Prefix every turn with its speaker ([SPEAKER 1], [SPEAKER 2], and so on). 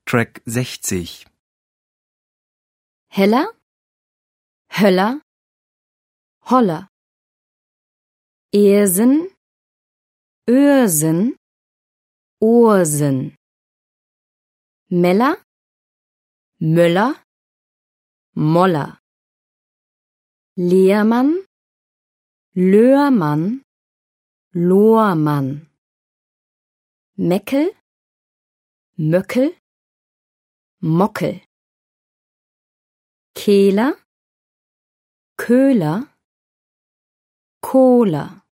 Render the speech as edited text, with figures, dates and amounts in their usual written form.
[SPEAKER 1] Track 60.
[SPEAKER 2] Heller, Höller, Holler. Ersen, Öhrsen, Ohrsen. Meller, Möller, Moller. Lehrmann, Löhrmann, Lohrmann. Meckel, Möckel, Mockel. Kehler, Köhler, Kohler.